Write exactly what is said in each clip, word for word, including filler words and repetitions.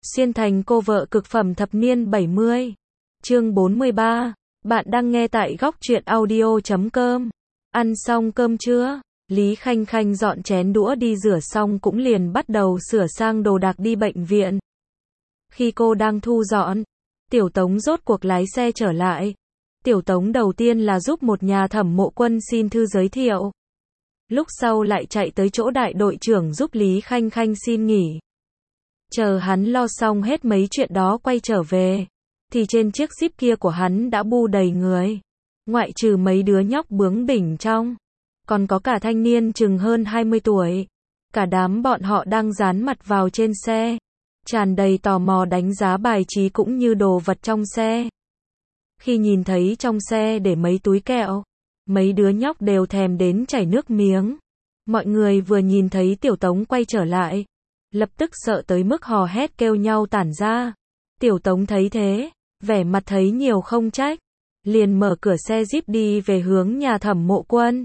Xuyên thành cô vợ cực phẩm thập niên bảy mươi. Chương bốn mươi ba. Bạn đang nghe tại góc truyện audio chấm com. Ăn xong cơm chưa? Lý Khanh Khanh dọn chén đũa đi rửa xong cũng liền bắt đầu sửa sang đồ đạc đi bệnh viện. Khi cô đang thu dọn, Tiểu Tống rốt cuộc lái xe trở lại. Tiểu Tống đầu tiên là giúp một nhà thẩm mộ quân xin thư giới thiệu. Lúc sau lại chạy tới chỗ đại đội trưởng giúp Lý Khanh Khanh xin nghỉ. Chờ hắn lo xong hết mấy chuyện đó quay trở về, thì trên chiếc Jeep kia của hắn đã bu đầy người. Ngoại trừ mấy đứa nhóc bướng bỉnh trong, còn có cả thanh niên chừng hơn hai mươi tuổi. Cả đám bọn họ đang dán mặt vào trên xe, tràn đầy tò mò đánh giá bài trí cũng như đồ vật trong xe. Khi nhìn thấy trong xe để mấy túi kẹo, mấy đứa nhóc đều thèm đến chảy nước miếng. Mọi người vừa nhìn thấy Tiểu Tống quay trở lại, lập tức sợ tới mức hò hét kêu nhau tản ra. Tiểu Tống thấy thế, vẻ mặt thấy nhiều không trách, liền mở cửa xe Jeep đi về hướng nhà thẩm mộ quân.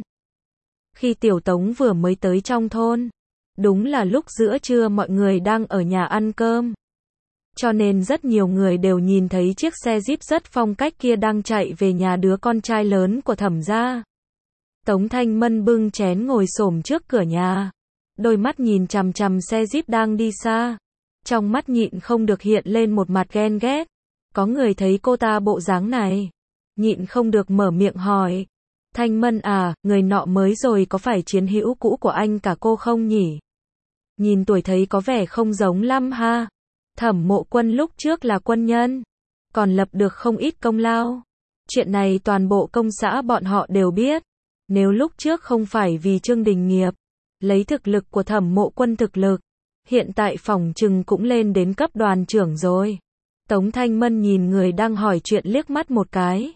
Khi Tiểu Tống vừa mới tới trong thôn, đúng là lúc giữa trưa mọi người đang ở nhà ăn cơm. Cho nên rất nhiều người đều nhìn thấy chiếc xe Jeep rất phong cách kia đang chạy về nhà đứa con trai lớn của thẩm gia. Tống Thanh Mân bưng chén ngồi xổm trước cửa nhà, đôi mắt nhìn chằm chằm xe Jeep đang đi xa. Trong mắt nhịn không được hiện lên một mặt ghen ghét. Có người thấy cô ta bộ dáng này, nhịn không được mở miệng hỏi. Thanh Mân à, người nọ mới rồi có phải chiến hữu cũ của anh cả cô không nhỉ? Nhìn tuổi thấy có vẻ không giống lắm ha. Thẩm mộ quân lúc trước là quân nhân, còn lập được không ít công lao. Chuyện này toàn bộ công xã bọn họ đều biết. Nếu lúc trước không phải vì Trương Đình Nghiệp, lấy thực lực của thẩm mộ quân thực lực, hiện tại phỏng chừng cũng lên đến cấp đoàn trưởng rồi. Tống Thanh Mân nhìn người đang hỏi chuyện liếc mắt một cái.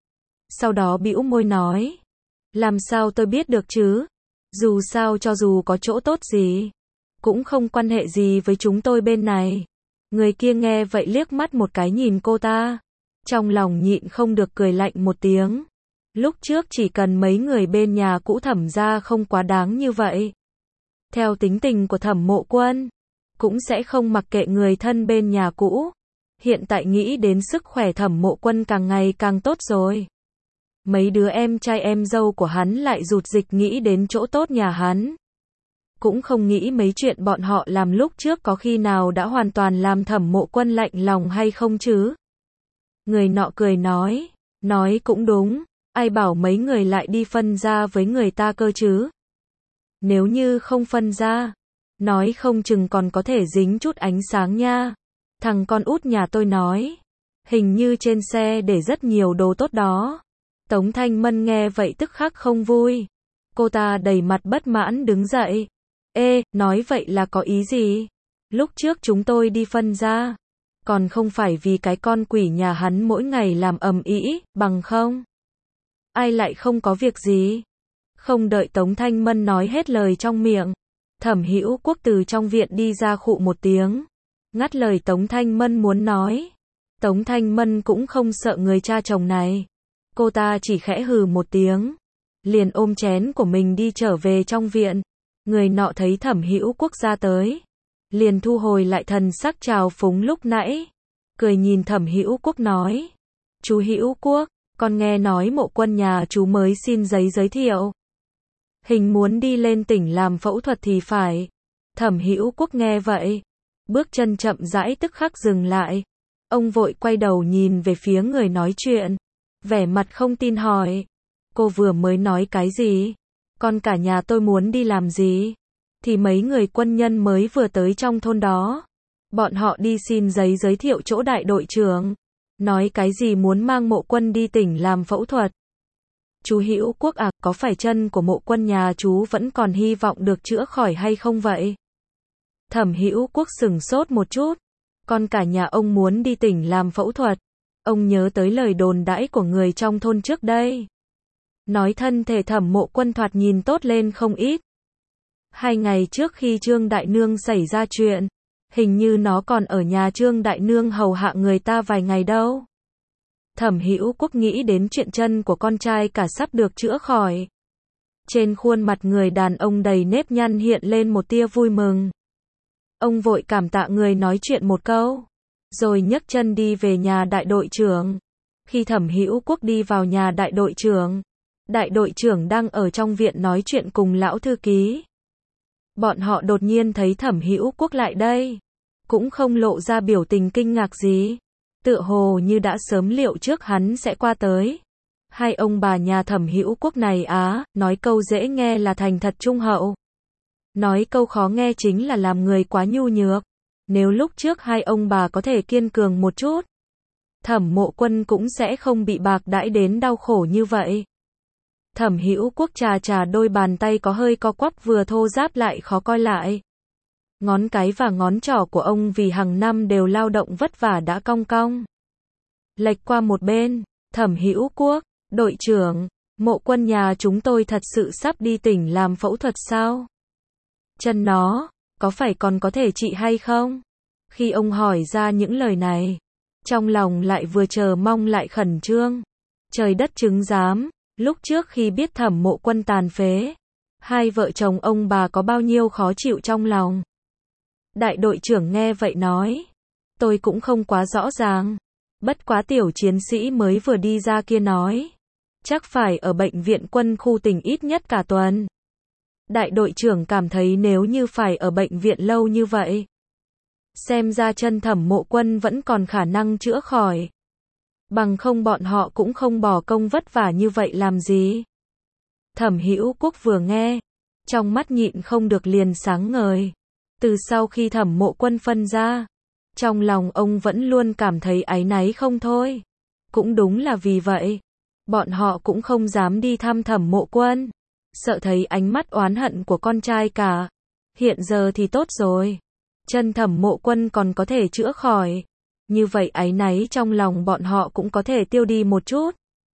Sau đó bĩu môi nói. Làm sao tôi biết được chứ? Dù sao cho dù có chỗ tốt gì, cũng không quan hệ gì với chúng tôi bên này. Người kia nghe vậy liếc mắt một cái nhìn cô ta. Trong lòng nhịn không được cười lạnh một tiếng. Lúc trước chỉ cần mấy người bên nhà cũ thẩm gia không quá đáng như vậy. Theo tính tình của thẩm mộ quân, cũng sẽ không mặc kệ người thân bên nhà cũ. Hiện tại nghĩ đến sức khỏe thẩm mộ quân càng ngày càng tốt rồi. Mấy đứa em trai em dâu của hắn lại rụt dịch nghĩ đến chỗ tốt nhà hắn. Cũng không nghĩ mấy chuyện bọn họ làm lúc trước có khi nào đã hoàn toàn làm thẩm mộ quân lạnh lòng hay không chứ. Người nọ cười nói, nói cũng đúng, ai bảo mấy người lại đi phân ra với người ta cơ chứ. Nếu như không phân ra, nói không chừng còn có thể dính chút ánh sáng nha. Thằng con út nhà tôi nói, hình như trên xe để rất nhiều đồ tốt đó. Tống Thanh Mân nghe vậy tức khắc không vui. Cô ta đầy mặt bất mãn đứng dậy. Ê, nói vậy là có ý gì? Lúc trước chúng tôi đi phân ra, còn không phải vì cái con quỷ nhà hắn mỗi ngày làm ầm ĩ, bằng không? Ai lại không có việc gì? Không đợi Tống Thanh Mân nói hết lời trong miệng, Thẩm Hữu Quốc từ trong viện đi ra khụ một tiếng, ngắt lời Tống Thanh Mân muốn nói. Tống Thanh Mân cũng không sợ người cha chồng này. Cô ta chỉ khẽ hừ một tiếng, liền ôm chén của mình đi trở về trong viện. Người nọ thấy Thẩm Hữu Quốc ra tới, liền thu hồi lại thần sắc trào phúng lúc nãy, cười nhìn Thẩm Hữu Quốc nói. Chú Hữu Quốc, con nghe nói mộ quân nhà chú mới xin giấy giới thiệu. Hình muốn đi lên tỉnh làm phẫu thuật thì phải. Thẩm Hữu Quốc nghe vậy, bước chân chậm rãi tức khắc dừng lại. Ông vội quay đầu nhìn về phía người nói chuyện, vẻ mặt không tin hỏi. Cô vừa mới nói cái gì? Con cả nhà tôi muốn đi làm gì? Thì mấy người quân nhân mới vừa tới trong thôn đó. Bọn họ đi xin giấy giới thiệu chỗ đại đội trưởng. Nói cái gì muốn mang mộ quân đi tỉnh làm phẫu thuật. Chú Hữu Quốc à, có phải chân của mộ quân nhà chú vẫn còn hy vọng được chữa khỏi hay không vậy? Thẩm Hữu Quốc sừng sốt một chút. Con cả nhà ông muốn đi tỉnh làm phẫu thuật. Ông nhớ tới lời đồn đãi của người trong thôn trước đây. Nói thân thể thẩm mộ quân thoạt nhìn tốt lên không ít. Hai ngày trước khi Trương Đại Nương xảy ra chuyện, hình như nó còn ở nhà Trương Đại Nương hầu hạ người ta vài ngày đâu. Thẩm Hữu Quốc nghĩ đến chuyện chân của con trai cả sắp được chữa khỏi. Trên khuôn mặt người đàn ông đầy nếp nhăn hiện lên một tia vui mừng. Ông vội cảm tạ người nói chuyện một câu, rồi nhấc chân đi về nhà đại đội trưởng. Khi Thẩm Hữu Quốc đi vào nhà đại đội trưởng, đại đội trưởng đang ở trong viện nói chuyện cùng lão thư ký. Bọn họ đột nhiên thấy Thẩm Hữu Quốc lại đây, cũng không lộ ra biểu tình kinh ngạc gì, tựa hồ như đã sớm liệu trước hắn sẽ qua tới. Hai ông bà nhà Thẩm Hữu Quốc này á, nói câu dễ nghe là thành thật trung hậu, nói câu khó nghe chính là làm người quá nhu nhược. Nếu lúc trước hai ông bà có thể kiên cường một chút, Thẩm Mộ Quân cũng sẽ không bị bạc đãi đến đau khổ như vậy. Thẩm Hữu Quốc trà trà đôi bàn tay có hơi co quắp vừa thô ráp lại khó coi lại. Ngón cái và ngón trỏ của ông vì hàng năm đều lao động vất vả đã cong cong. Lệch qua một bên, Thẩm Hữu Quốc, đội trưởng, Mộ Quân nhà chúng tôi thật sự sắp đi tỉnh làm phẫu thuật sao? Chân nó, có phải còn có thể trị hay không? Khi ông hỏi ra những lời này, trong lòng lại vừa chờ mong lại khẩn trương. Trời đất chứng giám, lúc trước khi biết Thẩm Mộ Quân tàn phế, hai vợ chồng ông bà có bao nhiêu khó chịu trong lòng. Đại đội trưởng nghe vậy nói, tôi cũng không quá rõ ràng, bất quá tiểu chiến sĩ mới vừa đi ra kia nói, chắc phải ở bệnh viện quân khu tỉnh ít nhất cả tuần. Đại đội trưởng cảm thấy nếu như phải ở bệnh viện lâu như vậy, xem ra chân Thẩm Mộ Quân vẫn còn khả năng chữa khỏi. Bằng không bọn họ cũng không bỏ công vất vả như vậy làm gì. Thẩm Hữu Quốc vừa nghe, trong mắt nhịn không được liền sáng ngời. Từ sau khi Thẩm Mộ Quân phân ra, trong lòng ông vẫn luôn cảm thấy áy náy không thôi. Cũng đúng là vì vậy, bọn họ cũng không dám đi thăm Thẩm Mộ Quân, sợ thấy ánh mắt oán hận của con trai cả. Hiện giờ thì tốt rồi, chân Thẩm Mộ Quân còn có thể chữa khỏi, như vậy áy náy trong lòng bọn họ cũng có thể tiêu đi một chút.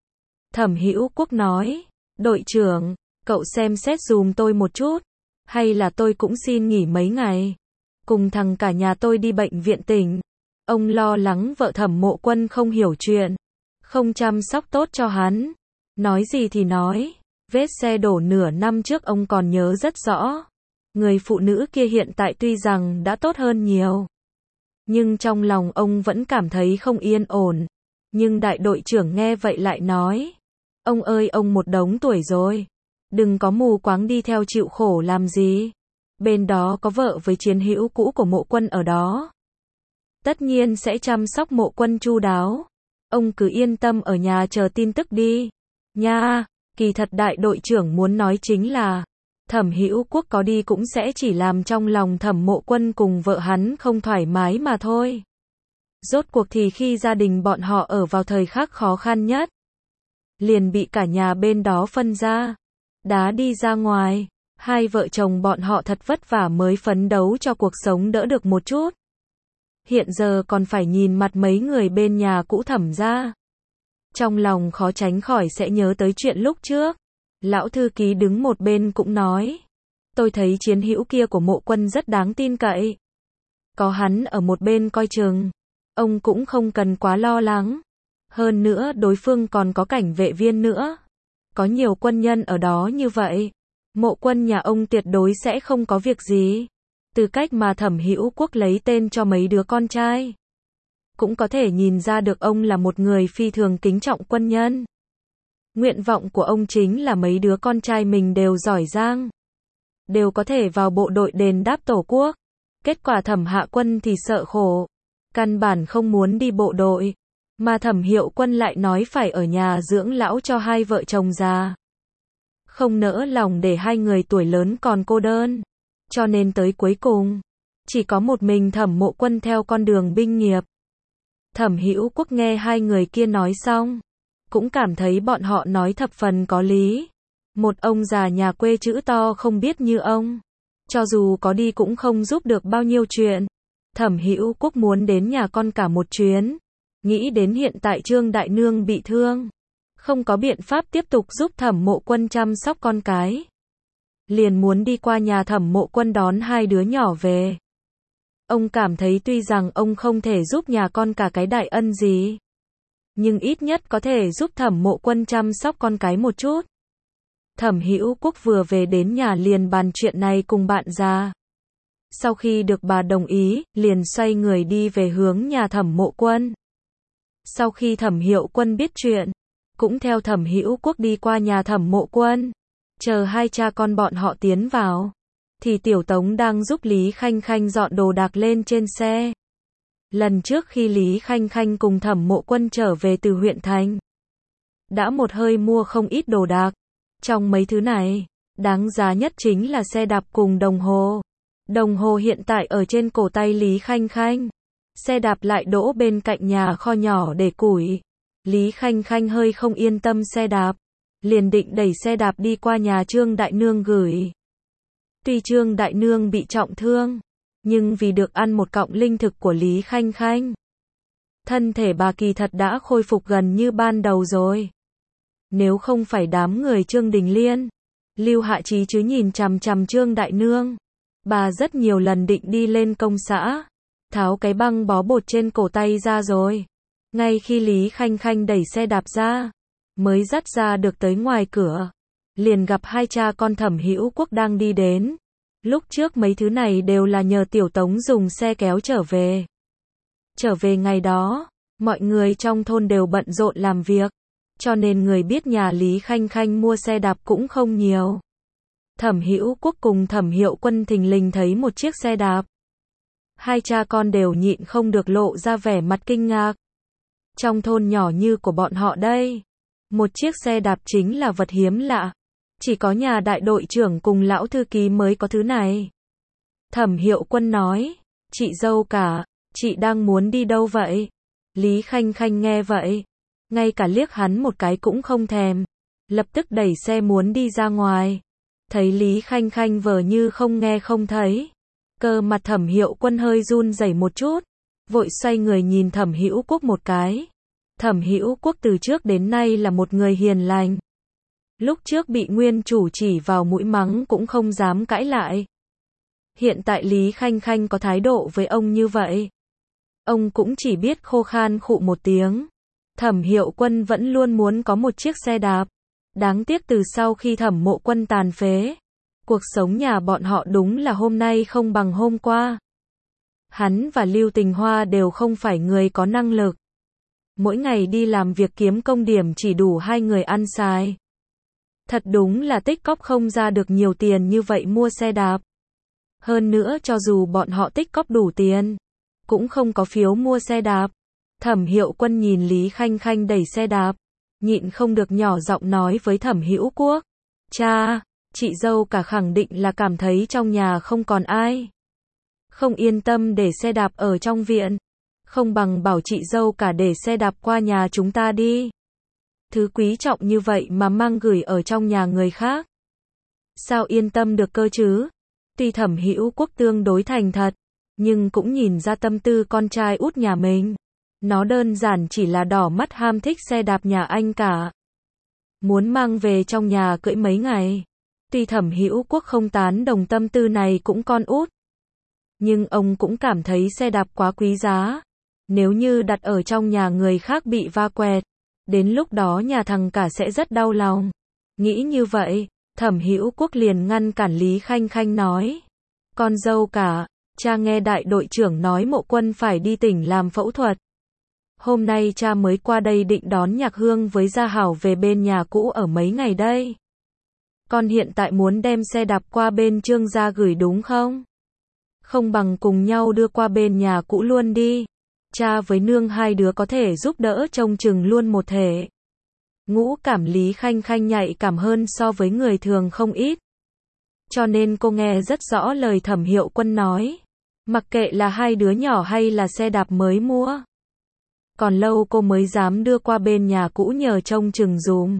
Thẩm Hữu Quốc nói, đội trưởng, cậu xem xét dùm tôi một chút, hay là tôi cũng xin nghỉ mấy ngày, cùng thằng cả nhà tôi đi bệnh viện tỉnh. Ông lo lắng vợ Thẩm Mộ Quân không hiểu chuyện, không chăm sóc tốt cho hắn. Nói gì thì nói, vết xe đổ nửa năm trước ông còn nhớ rất rõ. Người phụ nữ kia hiện tại tuy rằng đã tốt hơn nhiều, nhưng trong lòng ông vẫn cảm thấy không yên ổn. Nhưng đại đội trưởng nghe vậy lại nói, ông ơi ông một đống tuổi rồi, đừng có mù quáng đi theo chịu khổ làm gì. Bên đó có vợ với chiến hữu cũ của Mộ Quân ở đó, tất nhiên sẽ chăm sóc Mộ Quân chu đáo. Ông cứ yên tâm ở nhà chờ tin tức đi. Nha, kỳ thật đại đội trưởng muốn nói chính là, Thẩm Hữu Quốc có đi cũng sẽ chỉ làm trong lòng Thẩm Mộ Quân cùng vợ hắn không thoải mái mà thôi. Rốt cuộc thì khi gia đình bọn họ ở vào thời khắc khó khăn nhất, liền bị cả nhà bên đó phân ra, đá đi ra ngoài. Hai vợ chồng bọn họ thật vất vả mới phấn đấu cho cuộc sống đỡ được một chút. Hiện giờ còn phải nhìn mặt mấy người bên nhà cũ Thẩm gia. Trong lòng khó tránh khỏi sẽ nhớ tới chuyện lúc trước. Lão thư ký đứng một bên cũng nói, tôi thấy chiến hữu kia của Mộ Quân rất đáng tin cậy. Có hắn ở một bên coi chừng, ông cũng không cần quá lo lắng. Hơn nữa đối phương còn có cảnh vệ viên nữa. Có nhiều quân nhân ở đó như vậy, Mộ Quân nhà ông tuyệt đối sẽ không có việc gì. Từ cách mà Thẩm Hữu Quốc lấy tên cho mấy đứa con trai, cũng có thể nhìn ra được ông là một người phi thường kính trọng quân nhân. Nguyện vọng của ông chính là mấy đứa con trai mình đều giỏi giang, đều có thể vào bộ đội đền đáp tổ quốc. Kết quả Thẩm Hạ Quân thì sợ khổ, căn bản không muốn đi bộ đội, mà Thẩm Hiệu Quân lại nói phải ở nhà dưỡng lão cho hai vợ chồng già. Không nỡ lòng để hai người tuổi lớn còn cô đơn, cho nên tới cuối cùng, chỉ có một mình Thẩm Mộ Quân theo con đường binh nghiệp. Thẩm Hữu Quốc nghe hai người kia nói xong, cũng cảm thấy bọn họ nói thập phần có lý. Một ông già nhà quê chữ to không biết như ông, cho dù có đi cũng không giúp được bao nhiêu chuyện. Thẩm Hữu Quốc muốn đến nhà con cả một chuyến, nghĩ đến hiện tại Trương Đại Nương bị thương, không có biện pháp tiếp tục giúp Thẩm Mộ Quân chăm sóc con cái, liền muốn đi qua nhà Thẩm Mộ Quân đón hai đứa nhỏ về. Ông cảm thấy tuy rằng ông không thể giúp nhà con cả cái đại ân gì, nhưng ít nhất có thể giúp Thẩm Mộ Quân chăm sóc con cái một chút. Thẩm Hữu Quốc vừa về đến nhà liền bàn chuyện này cùng bạn già. Sau khi được bà đồng ý, liền xoay người đi về hướng nhà Thẩm Mộ Quân. Sau khi Thẩm Hiệu Quân biết chuyện, cũng theo Thẩm Hữu Quốc đi qua nhà Thẩm Mộ Quân. Chờ hai cha con bọn họ tiến vào, thì Tiểu Tống đang giúp Lý Khanh Khanh dọn đồ đạc lên trên xe. Lần trước khi Lý Khanh Khanh cùng Thẩm Mộ Quân trở về từ huyện thành, đã một hơi mua không ít đồ đạc. Trong mấy thứ này, đáng giá nhất chính là xe đạp cùng đồng hồ. Đồng hồ hiện tại ở trên cổ tay Lý Khanh Khanh. Xe đạp lại đỗ bên cạnh nhà kho nhỏ để củi. Lý Khanh Khanh hơi không yên tâm xe đạp, liền định đẩy xe đạp đi qua nhà Trương Đại Nương gửi. Tuy Trương Đại Nương bị trọng thương, nhưng vì được ăn một cọng linh thực của Lý Khanh Khanh, thân thể bà kỳ thật đã khôi phục gần như ban đầu rồi. Nếu không phải đám người Trương Đình Liên, Lưu Hạ Chí chứ nhìn chằm chằm Trương Đại Nương, bà rất nhiều lần định đi lên công xã, tháo cái băng bó bột trên cổ tay ra rồi. Ngay khi Lý Khanh Khanh đẩy xe đạp ra, mới dắt ra được tới ngoài cửa, liền gặp hai cha con Thẩm Hữu Quốc đang đi đến. Lúc trước mấy thứ này đều là nhờ Tiểu Tống dùng xe kéo trở về. Trở về ngày đó, mọi người trong thôn đều bận rộn làm việc, cho nên người biết nhà Lý Khanh Khanh mua xe đạp cũng không nhiều. Thẩm Hữu Quốc cùng Thẩm Hiệu Quân thình lình thấy một chiếc xe đạp. Hai cha con đều nhịn không được lộ ra vẻ mặt kinh ngạc. Trong thôn nhỏ như của bọn họ đây, một chiếc xe đạp chính là vật hiếm lạ. Chỉ có nhà đại đội trưởng cùng lão thư ký mới có thứ này. Thẩm Hiệu Quân nói, chị dâu cả, chị đang muốn đi đâu vậy? Lý Khanh Khanh nghe vậy, ngay cả liếc hắn một cái cũng không thèm, lập tức đẩy xe muốn đi ra ngoài. Thấy Lý Khanh Khanh vờ như không nghe không thấy, cơ mặt Thẩm Hiệu Quân hơi run rẩy một chút, vội xoay người nhìn Thẩm Hữu Quốc một cái. Thẩm Hữu Quốc từ trước đến nay là một người hiền lành. Lúc trước bị nguyên chủ chỉ vào mũi mắng cũng không dám cãi lại. Hiện tại Lý Khanh Khanh có thái độ với ông như vậy, ông cũng chỉ biết khô khan khụ một tiếng. Thẩm Hiệu Quân vẫn luôn muốn có một chiếc xe đạp. Đáng tiếc từ sau khi Thẩm Mộ Quân tàn phế, cuộc sống nhà bọn họ đúng là hôm nay không bằng hôm qua. Hắn và Lưu Tình Hoa đều không phải người có năng lực. Mỗi ngày đi làm việc kiếm công điểm chỉ đủ hai người ăn xài. Thật đúng là tích cóp không ra được nhiều tiền như vậy mua xe đạp. Hơn nữa cho dù bọn họ tích cóp đủ tiền, cũng không có phiếu mua xe đạp. Thẩm Hiệu Quân nhìn Lý Khanh Khanh đẩy xe đạp, nhịn không được nhỏ giọng nói với Thẩm Hữu Quốc. Cha, chị dâu cả khẳng định là cảm thấy trong nhà không còn ai. Không yên tâm để xe đạp ở trong viện. Không bằng bảo chị dâu cả để xe đạp qua nhà chúng ta đi. Thứ quý trọng như vậy mà mang gửi ở trong nhà người khác, sao yên tâm được cơ chứ? Tuy Thẩm Hữu Quốc tương đối thành thật, nhưng cũng nhìn ra tâm tư con trai út nhà mình. Nó đơn giản chỉ là đỏ mắt ham thích xe đạp nhà anh cả. Muốn mang về trong nhà cưỡi mấy ngày. Tuy Thẩm Hữu Quốc không tán đồng tâm tư này cũng con út, nhưng ông cũng cảm thấy xe đạp quá quý giá. Nếu như đặt ở trong nhà người khác bị va quẹt, đến lúc đó nhà thằng cả sẽ rất đau lòng. Nghĩ như vậy, Thẩm Hữu Quốc liền ngăn cản Lý Khanh Khanh nói. Con dâu cả, cha nghe đại đội trưởng nói Mộ Quân phải đi tỉnh làm phẫu thuật. Hôm nay cha mới qua đây định đón Nhạc Hương với Gia Hảo về bên nhà cũ ở mấy ngày đây. Con hiện tại muốn đem xe đạp qua bên Trương gia gửi đúng không? Không bằng cùng nhau đưa qua bên nhà cũ luôn đi. Cha với nương hai đứa có thể giúp đỡ trông chừng luôn một thể. Ngũ cảm Lý Khanh Khanh nhạy cảm hơn so với người thường không ít. Cho nên cô nghe rất rõ lời Thẩm Hiệu Quân nói. Mặc kệ là hai đứa nhỏ hay là xe đạp mới mua, còn lâu cô mới dám đưa qua bên nhà cũ nhờ trông chừng dùm.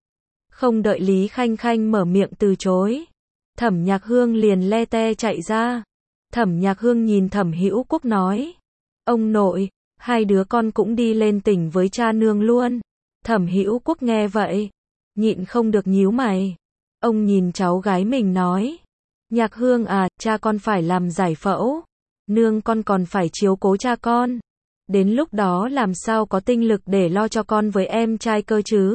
Không đợi Lý Khanh Khanh mở miệng từ chối, Thẩm Nhạc Hương liền le te chạy ra. Thẩm Nhạc Hương nhìn Thẩm Hữu Quốc nói. Ông nội, hai đứa con cũng đi lên tỉnh với cha nương luôn. Thẩm Hữu Quốc nghe vậy, nhịn không được nhíu mày. Ông nhìn cháu gái mình nói. Nhạc Hương à, cha con phải làm giải phẫu. Nương con còn phải chiếu cố cha con. Đến lúc đó làm sao có tinh lực để lo cho con với em trai cơ chứ?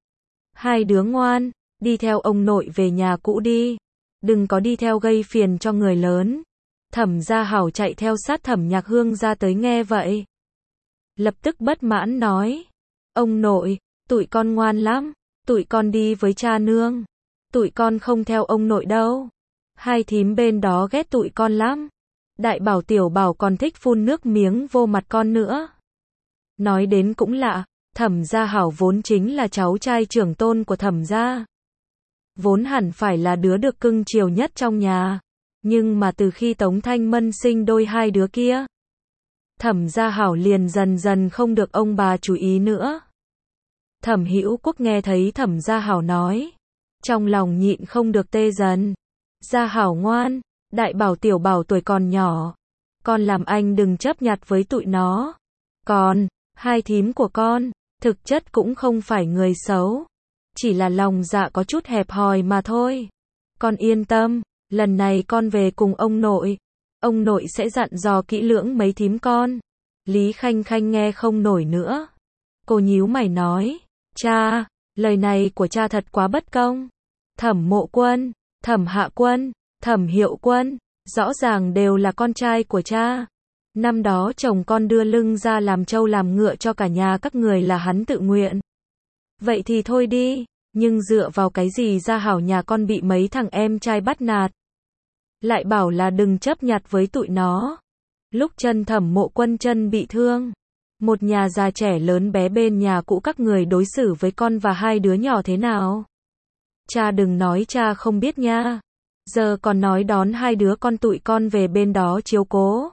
Hai đứa ngoan, đi theo ông nội về nhà cũ đi. Đừng có đi theo gây phiền cho người lớn. Thẩm Gia Hảo chạy theo sát Thẩm Nhạc Hương ra tới nghe vậy. Lập tức bất mãn nói. Ông nội, tụi con ngoan lắm, tụi con đi với cha nương. Tụi con không theo ông nội đâu. Hai thím bên đó ghét tụi con lắm. Đại bảo tiểu bảo còn thích phun nước miếng vô mặt con nữa. Nói đến cũng lạ, Thẩm Gia Hảo vốn chính là cháu trai trưởng tôn của Thẩm gia. Vốn hẳn phải là đứa được cưng chiều nhất trong nhà. Nhưng mà từ khi Tống Thanh Mân sinh đôi hai đứa kia, Thẩm Gia Hảo liền dần dần không được ông bà chú ý nữa. Thẩm Hữu Quốc nghe thấy Thẩm Gia Hảo nói, trong lòng nhịn không được tê dần. Gia Hảo ngoan, đại bảo tiểu bảo tuổi còn nhỏ, con làm anh đừng chấp nhặt với tụi nó. Còn, hai thím của con, thực chất cũng không phải người xấu, chỉ là lòng dạ có chút hẹp hòi mà thôi. Con yên tâm, lần này con về cùng ông nội, ông nội sẽ dặn dò kỹ lưỡng mấy thím con. Lý Khanh Khanh nghe không nổi nữa. Cô nhíu mày nói, cha, lời này của cha thật quá bất công. Thẩm Mộ Quân, Thẩm Hạ Quân, Thẩm Hiệu Quân, rõ ràng đều là con trai của cha. Năm đó chồng con đưa lưng ra làm trâu làm ngựa cho cả nhà các người là hắn tự nguyện. Vậy thì thôi đi, nhưng dựa vào cái gì Gia Hảo nhà con bị mấy thằng em trai bắt nạt. Lại bảo là đừng chấp nhặt với tụi nó. Lúc chân Thẩm Mộ Quân chân bị thương, một nhà già trẻ lớn bé bên nhà cũ các người đối xử với con và hai đứa nhỏ thế nào? Cha đừng nói cha không biết nha. Giờ còn nói đón hai đứa con tụi con về bên đó chiếu cố.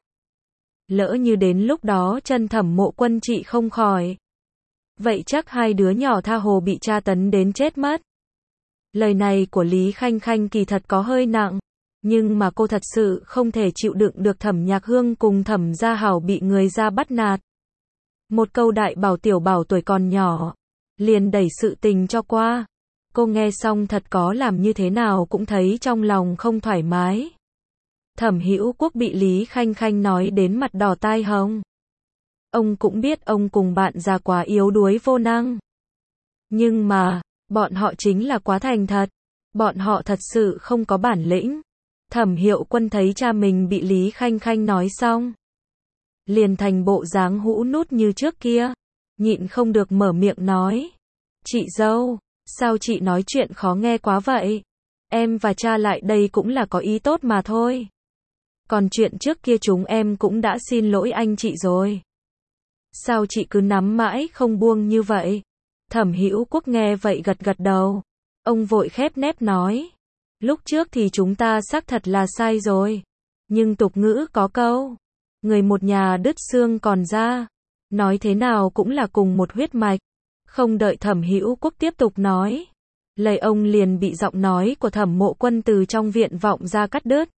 Lỡ như đến lúc đó chân Thẩm Mộ Quân trị không khỏi, vậy chắc hai đứa nhỏ tha hồ bị tra tấn đến chết mất. Lời này của Lý Khanh Khanh kỳ thật có hơi nặng, nhưng mà cô thật sự không thể chịu đựng được Thẩm Nhạc Hương cùng Thẩm Gia Hảo bị người ra bắt nạt. Một câu đại bảo tiểu bảo tuổi còn nhỏ, liền đẩy sự tình cho qua. Cô nghe xong thật có làm như thế nào cũng thấy trong lòng không thoải mái. Thẩm Hữu Quốc bị Lý Khanh Khanh nói đến mặt đỏ tai hồng. Ông cũng biết ông cùng bạn già quá yếu đuối vô năng. Nhưng mà, bọn họ chính là quá thành thật. Bọn họ thật sự không có bản lĩnh. Thẩm Hiệu Quân thấy cha mình bị Lý Khanh Khanh nói xong, liền thành bộ dáng hũ nút như trước kia. Nhịn không được mở miệng nói. Chị dâu, sao chị nói chuyện khó nghe quá vậy? Em và cha lại đây cũng là có ý tốt mà thôi. Còn chuyện trước kia chúng em cũng đã xin lỗi anh chị rồi. Sao chị cứ nắm mãi không buông như vậy? Thẩm Hữu Quốc nghe vậy gật gật đầu. Ông vội khép nép nói. Lúc trước thì chúng ta xác thật là sai rồi. Nhưng tục ngữ có câu, người một nhà đứt xương còn ra. Nói thế nào cũng là cùng một huyết mạch. Không đợi Thẩm Hữu Quốc tiếp tục nói, lời ông liền bị giọng nói của Thẩm Mộ Quân từ trong viện vọng ra cắt đứt.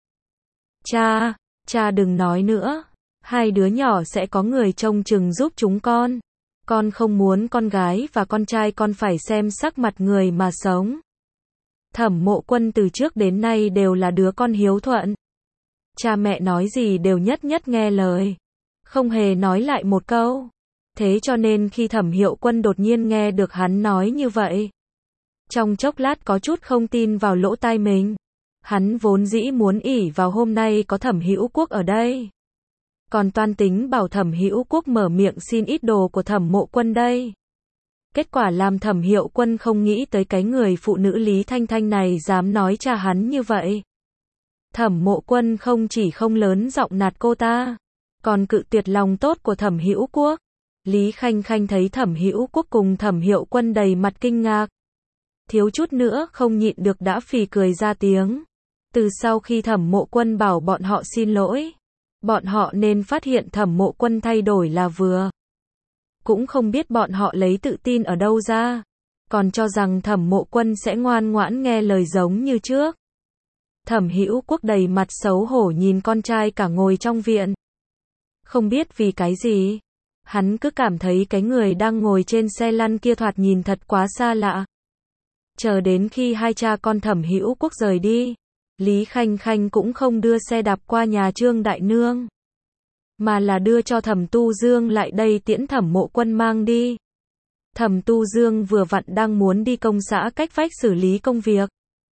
Cha, cha đừng nói nữa. Hai đứa nhỏ sẽ có người trông chừng giúp chúng con. Con không muốn con gái và con trai con phải xem sắc mặt người mà sống. Thẩm Mộ Quân từ trước đến nay đều là đứa con hiếu thuận. Cha mẹ nói gì đều nhất nhất nghe lời. Không hề nói lại một câu. Thế cho nên khi Thẩm Hiệu Quân đột nhiên nghe được hắn nói như vậy, trong chốc lát có chút không tin vào lỗ tai mình. Hắn vốn dĩ muốn ỷ vào hôm nay có Thẩm Hữu Quốc ở đây, còn toan tính bảo Thẩm Hữu Quốc mở miệng xin ít đồ của Thẩm Mộ Quân đây. Kết quả làm Thẩm Hiệu Quân không nghĩ tới cái người phụ nữ Lý Thanh Thanh này dám nói cha hắn như vậy. Thẩm Mộ Quân không chỉ không lớn giọng nạt cô ta, còn cự tuyệt lòng tốt của Thẩm Hữu Quốc. Lý Khanh Khanh thấy Thẩm Hữu Quốc cùng Thẩm Hiệu Quân đầy mặt kinh ngạc, thiếu chút nữa không nhịn được đã phì cười ra tiếng. Từ sau khi Thẩm Mộ Quân bảo bọn họ xin lỗi, bọn họ nên phát hiện Thẩm Mộ Quân thay đổi là vừa. Cũng không biết bọn họ lấy tự tin ở đâu ra, còn cho rằng Thẩm Mộ Quân sẽ ngoan ngoãn nghe lời giống như trước. Thẩm Hữu Quốc đầy mặt xấu hổ nhìn con trai cả ngồi trong viện. Không biết vì cái gì, hắn cứ cảm thấy cái người đang ngồi trên xe lăn kia thoạt nhìn thật quá xa lạ. Chờ đến khi hai cha con Thẩm Hữu Quốc rời đi, Lý Khanh Khanh cũng không đưa xe đạp qua nhà Trương Đại Nương, mà là đưa cho Thẩm Tu Dương lại đây tiễn Thẩm Mộ Quân mang đi. Thẩm Tu Dương vừa vặn đang muốn đi công xã cách vách xử lý công việc,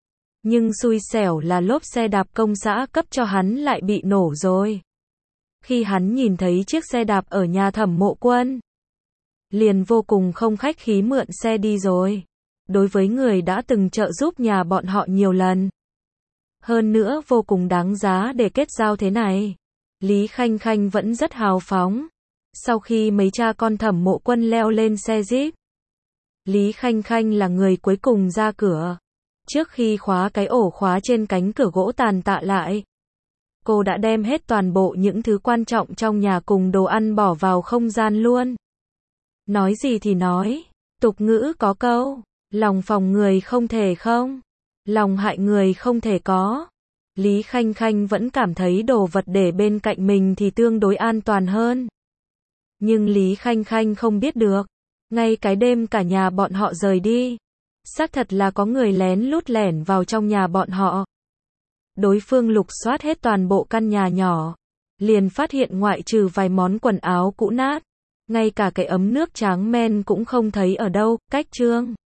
Nhưng xui xẻo là lốp xe đạp công xã cấp cho hắn lại bị nổ rồi. Khi hắn nhìn thấy chiếc xe đạp ở nhà Thẩm Mộ Quân, liền vô cùng không khách khí mượn xe đi rồi. Đối với người đã từng trợ giúp nhà bọn họ nhiều lần, hơn nữa vô cùng đáng giá để kết giao thế này, Lý Khanh Khanh vẫn rất hào phóng. Sau khi mấy cha con Thẩm Mộ Quân leo lên xe Jeep, Lý Khanh Khanh là người cuối cùng ra cửa. Trước khi khóa cái ổ khóa trên cánh cửa gỗ tàn tạ lại, cô đã đem hết toàn bộ những thứ quan trọng trong nhà cùng đồ ăn bỏ vào không gian luôn. Nói gì thì nói, tục ngữ có câu, lòng phòng người không thể không, lòng hại người không thể có. Lý Khanh Khanh vẫn cảm thấy đồ vật để bên cạnh mình thì tương đối an toàn hơn. Nhưng Lý Khanh Khanh không biết được, ngay cái đêm cả nhà bọn họ rời đi, xác thật là có người lén lút lẻn vào trong nhà bọn họ. Đối phương lục soát hết toàn bộ căn nhà nhỏ, liền phát hiện ngoại trừ vài món quần áo cũ nát, ngay cả cái ấm nước tráng men cũng không thấy ở đâu. Cách chương